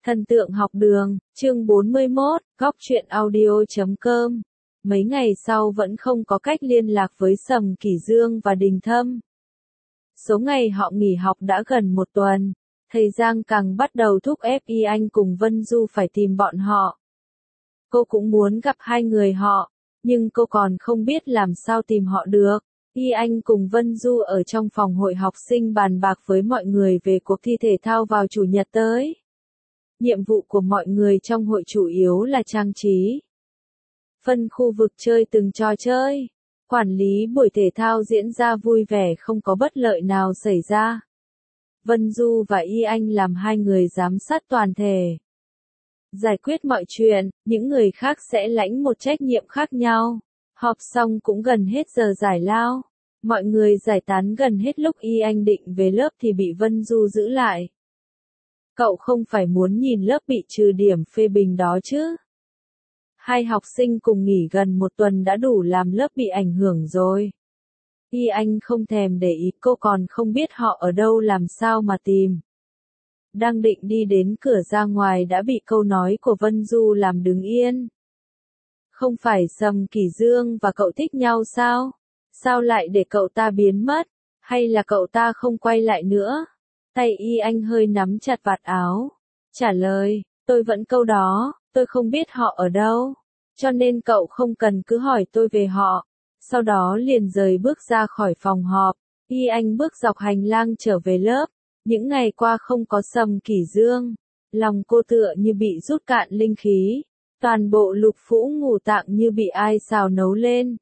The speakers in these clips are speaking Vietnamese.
Thần tượng học đường, chương 41, góc truyện audio.com. Mấy ngày sau vẫn không có cách liên lạc với Sầm Kỷ Dương và Đình Thâm. Số ngày họ nghỉ học đã gần một tuần, thầy Giang càng bắt đầu thúc ép Y Anh cùng Vân Du phải tìm bọn họ. Cô cũng muốn gặp hai người họ, nhưng cô còn không biết làm sao tìm họ được. Y Anh cùng Vân Du ở trong phòng hội học sinh bàn bạc với mọi người về cuộc thi thể thao vào chủ nhật tới. Nhiệm vụ của mọi người trong hội chủ yếu là trang trí, phân khu vực chơi từng trò chơi, quản lý buổi thể thao diễn ra vui vẻ không có bất lợi nào xảy ra. Vân Du và Y Anh làm hai người giám sát toàn thể, giải quyết mọi chuyện, những người khác sẽ lãnh một trách nhiệm khác nhau. Họp xong cũng gần hết giờ giải lao, mọi người giải tán gần hết lúc Y Anh định về lớp thì bị Vân Du giữ lại. Cậu không phải muốn nhìn lớp bị trừ điểm phê bình đó chứ? Hai học sinh cùng nghỉ gần một tuần đã đủ làm lớp bị ảnh hưởng rồi. Y Anh không thèm để ý, cô còn không biết họ ở đâu làm sao mà tìm. Đang định đi đến cửa ra ngoài đã bị câu nói của Vân Du làm đứng yên. Không phải Sầm Kỷ Dương và cậu thích nhau sao? Sao lại để cậu ta biến mất? Hay là cậu ta không quay lại nữa? Tay Y Anh hơi nắm chặt vạt áo. Trả lời, tôi vẫn câu đó, tôi không biết họ ở đâu. Cho nên cậu không cần cứ hỏi tôi về họ. Sau đó liền rời bước ra khỏi phòng họp. Y Anh bước dọc hành lang trở về lớp. Những ngày qua không có Sầm Kỷ Dương. Lòng cô tựa như bị rút cạn linh khí. Toàn bộ lục phủ ngũ tạng như bị ai xào nấu lên.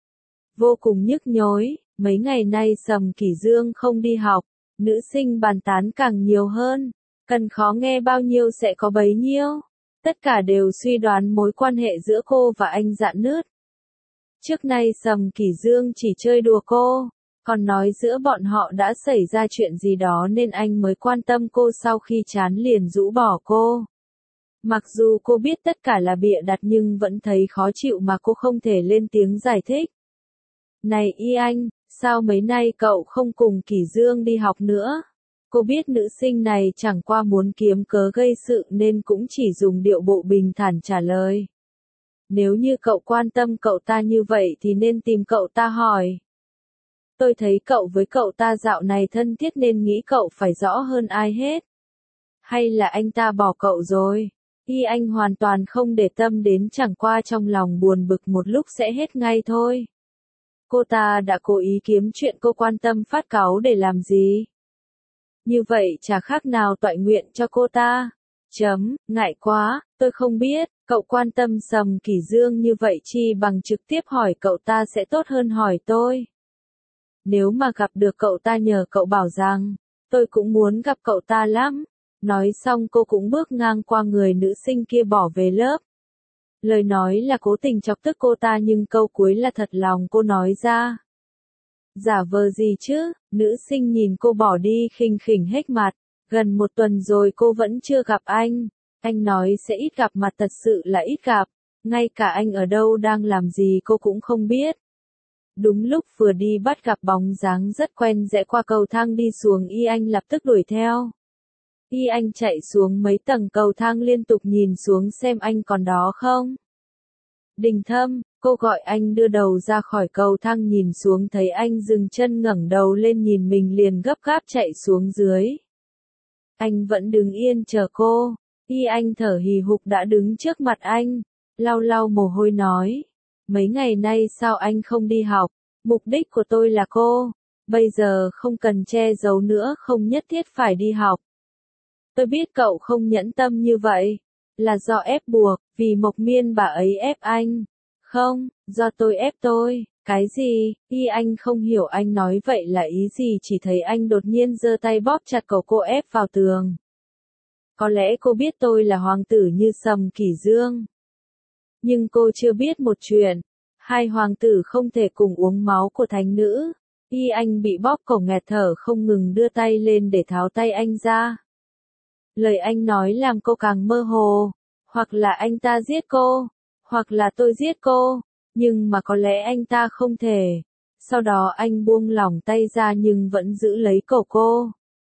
Vô cùng nhức nhối, mấy ngày nay Sầm Kỷ Dương không đi học. Nữ sinh bàn tán càng nhiều hơn, cần khó nghe bao nhiêu sẽ có bấy nhiêu. Tất cả đều suy đoán mối quan hệ giữa cô và anh Dạn Nứt. Trước nay Sầm Kỷ Dương chỉ chơi đùa cô, còn nói giữa bọn họ đã xảy ra chuyện gì đó nên anh mới quan tâm cô, sau khi chán liền rũ bỏ cô. Mặc dù cô biết tất cả là bịa đặt nhưng vẫn thấy khó chịu mà cô không thể lên tiếng giải thích. Này Y Anh, sao mấy nay cậu không cùng Kỷ Dương đi học nữa? Cô biết nữ sinh này chẳng qua muốn kiếm cớ gây sự nên cũng chỉ dùng điệu bộ bình thản trả lời. Nếu như cậu quan tâm cậu ta như vậy thì nên tìm cậu ta hỏi. Tôi thấy cậu với cậu ta dạo này thân thiết nên nghĩ cậu phải rõ hơn ai hết. Hay là anh ta bỏ cậu rồi? Y Anh hoàn toàn không để tâm đến, chẳng qua trong lòng buồn bực một lúc sẽ hết ngay thôi. Cô ta đã cố ý kiếm chuyện cô quan tâm phát cáu để làm gì? Như vậy chả khác nào toại nguyện cho cô ta. Ngại quá, tôi không biết, cậu quan tâm Sầm Kỷ Dương như vậy chi bằng trực tiếp hỏi cậu ta sẽ tốt hơn hỏi tôi. Nếu mà gặp được cậu ta nhờ cậu bảo rằng, tôi cũng muốn gặp cậu ta lắm. Nói xong cô cũng bước ngang qua người nữ sinh kia bỏ về lớp. Lời nói là cố tình chọc tức cô ta nhưng câu cuối là thật lòng cô nói ra. Giả vờ gì chứ, nữ sinh nhìn cô bỏ đi khinh khỉnh hết mặt. Gần một tuần rồi cô vẫn chưa gặp anh nói sẽ ít gặp mặt, thật sự là ít gặp. Ngay cả anh ở đâu đang làm gì cô cũng không biết. Đúng lúc vừa đi bắt gặp bóng dáng rất quen rẽ qua cầu thang đi xuống, Y Anh lập tức đuổi theo. Y Anh chạy xuống mấy tầng cầu thang liên tục nhìn xuống xem anh còn đó không. Đình Thâm, cô gọi anh đưa đầu ra khỏi cầu thang nhìn xuống thấy anh dừng chân ngẩng đầu lên nhìn mình liền gấp gáp chạy xuống dưới. Anh vẫn đứng yên chờ cô. Y Anh thở hì hục đã đứng trước mặt anh, lau lau mồ hôi nói. Mấy ngày nay sao anh không đi học? Mục đích của tôi là cô. Bây giờ không cần che giấu nữa, không nhất thiết phải đi học. Tôi biết cậu không nhẫn tâm như vậy. Là do ép buộc, vì Mộc Miên bà ấy ép anh. Không, do tôi ép tôi. Cái gì? Y Anh không hiểu anh nói vậy là ý gì, chỉ thấy anh đột nhiên giơ tay bóp chặt cổ cô ép vào tường. Có lẽ cô biết tôi là hoàng tử như Sầm Kỷ Dương. Nhưng cô chưa biết một chuyện. Hai hoàng tử không thể cùng uống máu của thánh nữ. Y Anh bị bóp cổ nghẹt thở không ngừng đưa tay lên để tháo tay anh ra. Lời anh nói làm cô càng mơ hồ. Hoặc là anh ta giết cô, hoặc là tôi giết cô, nhưng mà có lẽ anh ta không thể. Sau đó anh buông lỏng tay ra nhưng vẫn giữ lấy cổ cô.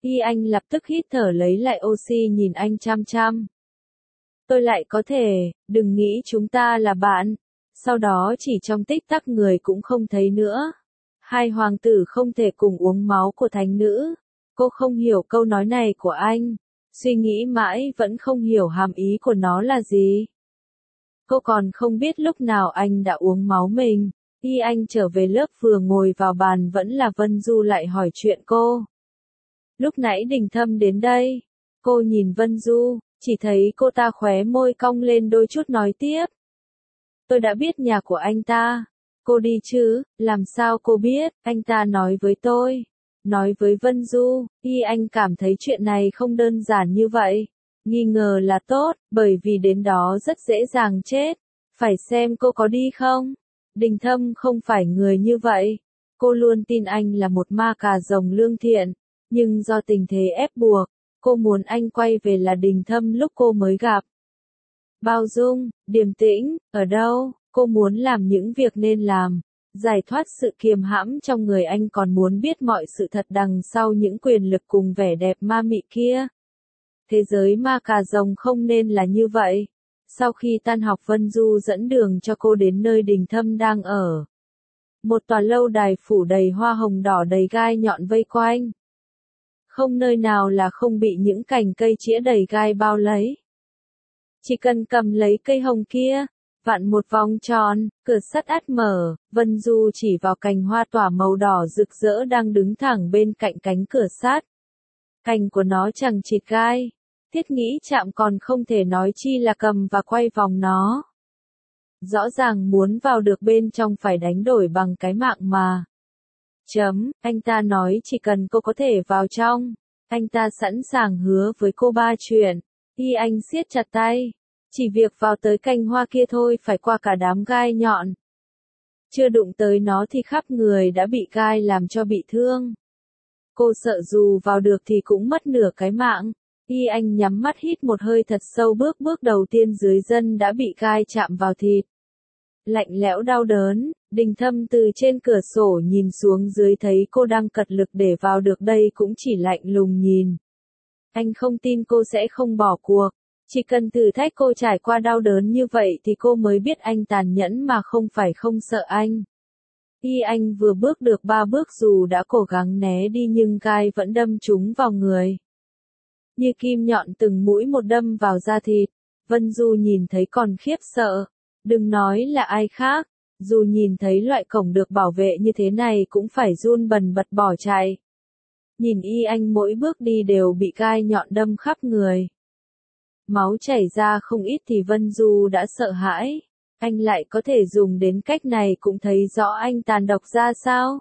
Y Anh lập tức hít thở lấy lại oxy nhìn anh chăm chăm. Tôi lại có thể, đừng nghĩ chúng ta là bạn. Sau đó chỉ trong tích tắc người cũng không thấy nữa. Hai hoàng tử không thể cùng uống máu của thánh nữ. Cô không hiểu câu nói này của anh. Suy nghĩ mãi vẫn không hiểu hàm ý của nó là gì. Cô còn không biết lúc nào anh đã uống máu mình. Y Anh trở về lớp vừa ngồi vào bàn vẫn là Vân Du lại hỏi chuyện cô. Lúc nãy Đình Thâm đến đây. Cô nhìn Vân Du, chỉ thấy cô ta khóe môi cong lên đôi chút nói tiếp. Tôi đã biết nhà của anh ta. Cô đi chứ, làm sao cô biết, anh ta nói với tôi. Nói với Vân Du, Y Anh cảm thấy chuyện này không đơn giản như vậy. Nghi ngờ là tốt, bởi vì đến đó rất dễ dàng chết. Phải xem cô có đi không? Đình Thâm không phải người như vậy. Cô luôn tin anh là một ma cà rồng lương thiện. Nhưng do tình thế ép buộc, cô muốn anh quay về là Đình Thâm lúc cô mới gặp. Bao dung, điềm tĩnh, ở đâu, cô muốn làm những việc nên làm. Giải thoát sự kiềm hãm trong người anh còn muốn biết mọi sự thật đằng sau những quyền lực cùng vẻ đẹp ma mị kia. Thế giới ma cà rồng không nên là như vậy. Sau khi tan học Vân Du dẫn đường cho cô đến nơi Đình Thâm đang ở. Một tòa lâu đài phủ đầy hoa hồng đỏ đầy gai nhọn vây quanh. Không nơi nào là không bị những cành cây chĩa đầy gai bao lấy. Chỉ cần cầm lấy cây hồng kia, vặn một vòng tròn, cửa sắt át mở, Vân Du chỉ vào cành hoa tỏa màu đỏ rực rỡ đang đứng thẳng bên cạnh cánh cửa sắt. Cành của nó chẳng chịt gai. Thiết nghĩ chạm còn không thể nói chi là cầm và quay vòng nó. Rõ ràng muốn vào được bên trong phải đánh đổi bằng cái mạng mà. Anh ta nói chỉ cần cô có thể vào trong, anh ta sẵn sàng hứa với cô 3 chuyện. Y Anh siết chặt tay. Chỉ việc vào tới cành hoa kia thôi phải qua cả đám gai nhọn. Chưa đụng tới nó thì khắp người đã bị gai làm cho bị thương. Cô sợ dù vào được thì cũng mất nửa cái mạng. Y Anh nhắm mắt hít một hơi thật sâu bước đầu tiên dưới chân đã bị gai chạm vào thịt. Lạnh lẽo đau đớn, Đình Thâm từ trên cửa sổ nhìn xuống dưới thấy cô đang cật lực để vào được đây cũng chỉ lạnh lùng nhìn. Anh không tin cô sẽ không bỏ cuộc. Chỉ cần thử thách cô trải qua đau đớn như vậy thì cô mới biết anh tàn nhẫn mà không phải không sợ anh. Y Anh vừa bước được 3 bước dù đã cố gắng né đi nhưng gai vẫn đâm trúng vào người. Như kim nhọn từng mũi một đâm vào da thịt. Vân Du nhìn thấy còn khiếp sợ. Đừng nói là ai khác. Dù nhìn thấy loại cổng được bảo vệ như thế này cũng phải run bần bật bỏ chạy. Nhìn Y Anh mỗi bước đi đều bị gai nhọn đâm khắp người. Máu chảy ra không ít thì Vân Du đã sợ hãi. Anh lại có thể dùng đến cách này cũng thấy rõ anh tàn độc ra sao.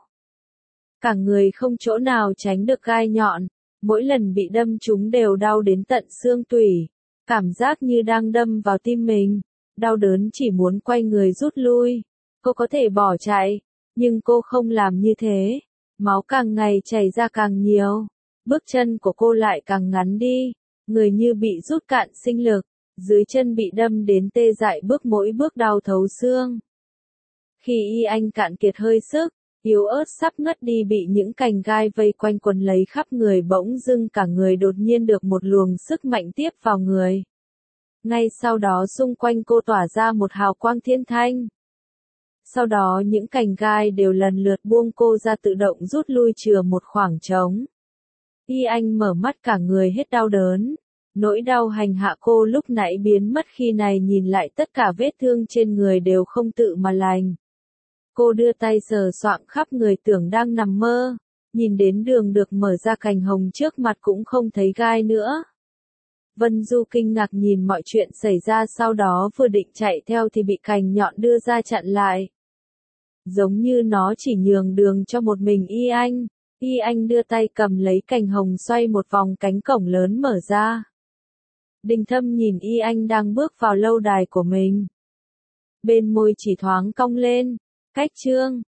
Cả người không chỗ nào tránh được gai nhọn. Mỗi lần bị đâm chúng đều đau đến tận xương tủy. Cảm giác như đang đâm vào tim mình. Đau đớn chỉ muốn quay người rút lui. Cô có thể bỏ chạy. Nhưng cô không làm như thế. Máu càng ngày chảy ra càng nhiều. Bước chân của cô lại càng ngắn đi. Người như bị rút cạn sinh lực. Dưới chân bị đâm đến tê dại mỗi bước đau thấu xương. Khi Y Anh cạn kiệt hơi sức, yếu ớt sắp ngất đi bị những cành gai vây quanh quấn lấy khắp người bỗng dưng cả người đột nhiên được một luồng sức mạnh tiếp vào người. Ngay sau đó xung quanh cô tỏa ra một hào quang thiên thanh. Sau đó những cành gai đều lần lượt buông cô ra tự động rút lui chừa một khoảng trống. Y Anh mở mắt cả người hết đau đớn. Nỗi đau hành hạ cô lúc nãy biến mất khi này nhìn lại tất cả vết thương trên người đều không tự mà lành. Cô đưa tay sờ soạng khắp người tưởng đang nằm mơ. Nhìn đến đường được mở ra cành hồng trước mặt cũng không thấy gai nữa. Vân Du kinh ngạc nhìn mọi chuyện xảy ra sau đó vừa định chạy theo thì bị cành nhọn đưa ra chặn lại. Giống như nó chỉ nhường đường cho một mình Y Anh. Y Anh đưa tay cầm lấy cành hồng xoay một vòng cánh cổng lớn mở ra. Đình Thâm nhìn Y Anh đang bước vào lâu đài của mình. Bên môi chỉ thoáng cong lên. Cách chương